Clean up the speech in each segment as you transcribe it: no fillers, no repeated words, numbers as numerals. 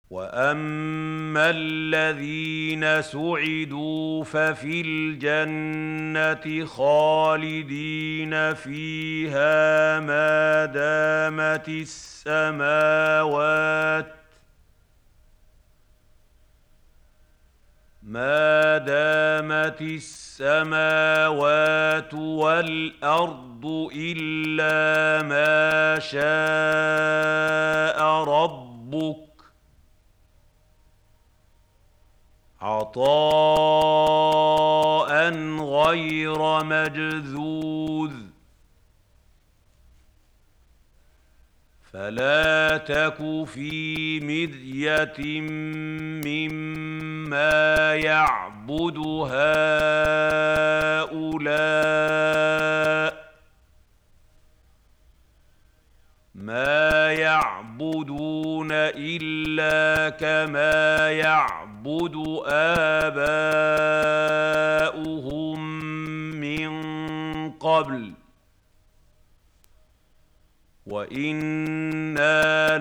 وأما الذين سعدوا ففي الجنة خالدين فيها ما دامت السماوات والأرض إلا ما شاء ربك عطاء غير مجذوذ. فلا تك في مرية مما يعبد هؤلاء ما يعبدون إلا كما يعبد آباؤهم من قبل وإنا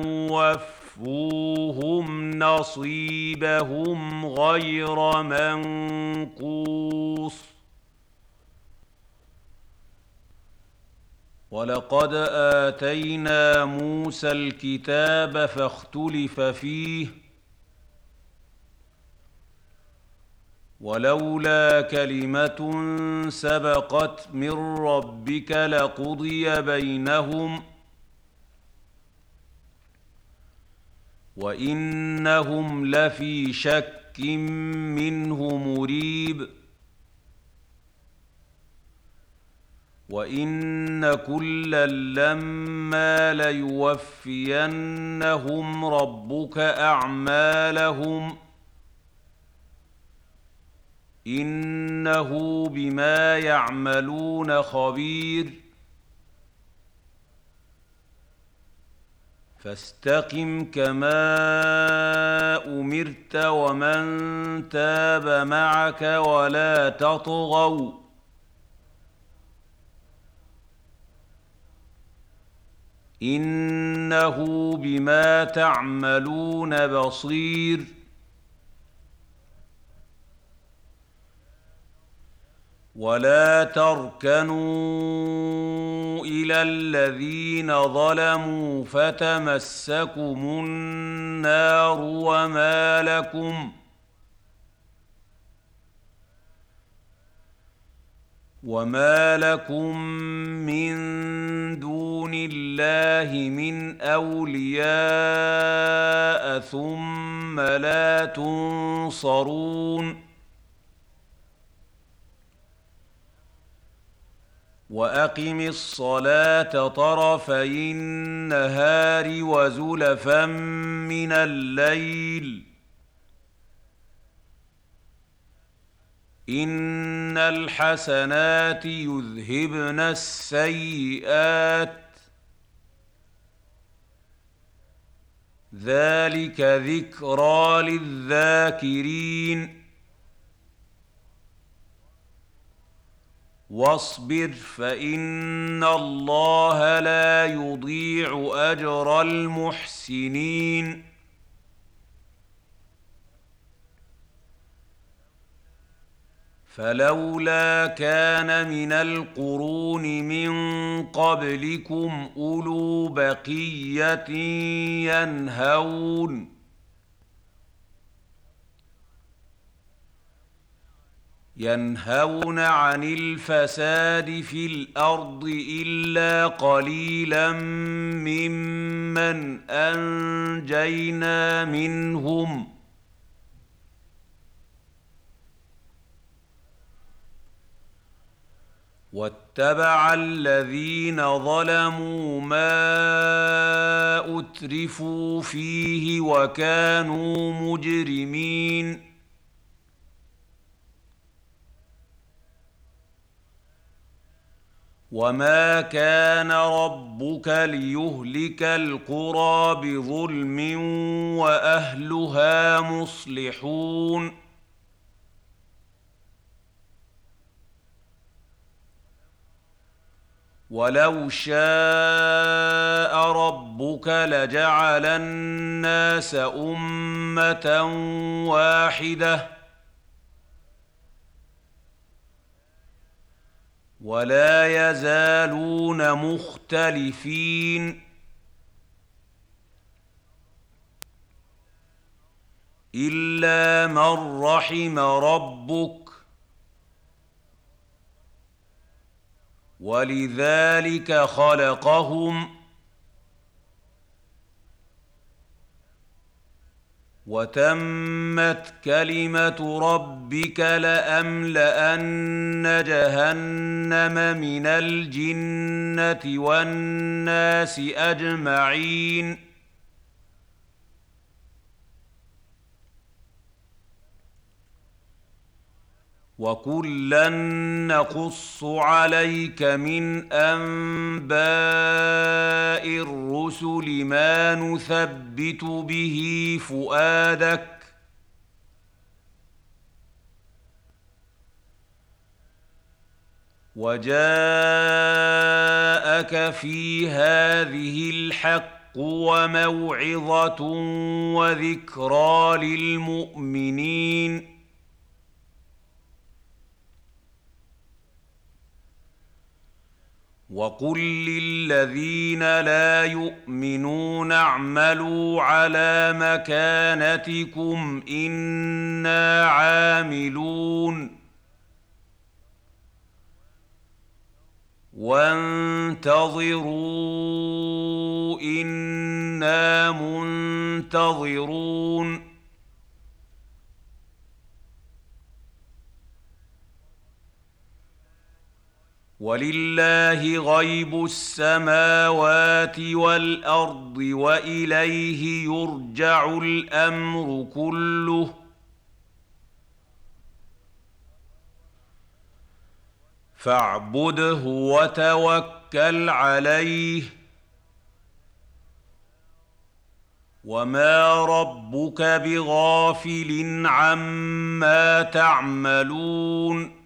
لموفوهم نصيبهم غير منقوص. ولقد آتينا موسى الكتاب فاختلف فيه ولولا كلمة سبقت من ربك لقضي بينهم وإنهم لفي شك منه مريب. وإن كلا لما ليوفينهم ربك أعمالهم إنه بما يعملون خبير. فاستقم كما أمرت ومن تاب معك ولا تطغوا إنه بما تعملون بصير. ولا تركنوا إلى الذين ظلموا فتمسكم النار وما لكم من دون الله من أولياء ثم لا تنصرون. وأقم الصلاة طرفي النهار وزلفا من الليل إن الحسنات يذهبن السيئات ذلك ذكرى للذاكرين. واصبر فإن الله لا يضيع أجر المحسنين. فلولا كان من القرون من قبلكم أولو بقية ينهون عن الفساد في الأرض إلا قليلا ممن أنجينا منهم واتبع الذين ظلموا ما أترفوا فيه وكانوا مجرمين. وما كان ربك ليهلك القرى بظلم وأهلها مصلحون. ولو شاء ربك لجعل الناس أمة واحدة ولا يزالون مختلفين إلا من رحم ربك ولذلك خلقهم وتمت كلمة ربك لأملأن جهنم من الجنة والناس أجمعين وكلا نقص عليك من أنباء الرسل ما نثبت به فؤادك وجاءك في هذه الحق وموعظة وذكرى للمؤمنين وقل للذين لا يؤمنون اعملوا على مكانتكم إنا عاملون وانتظروا إنا منتظرون ولله غيب السماوات والأرض وإليه يرجع الأمر كله فاعبده وتوكل عليه وما ربك بغافل عما تعملون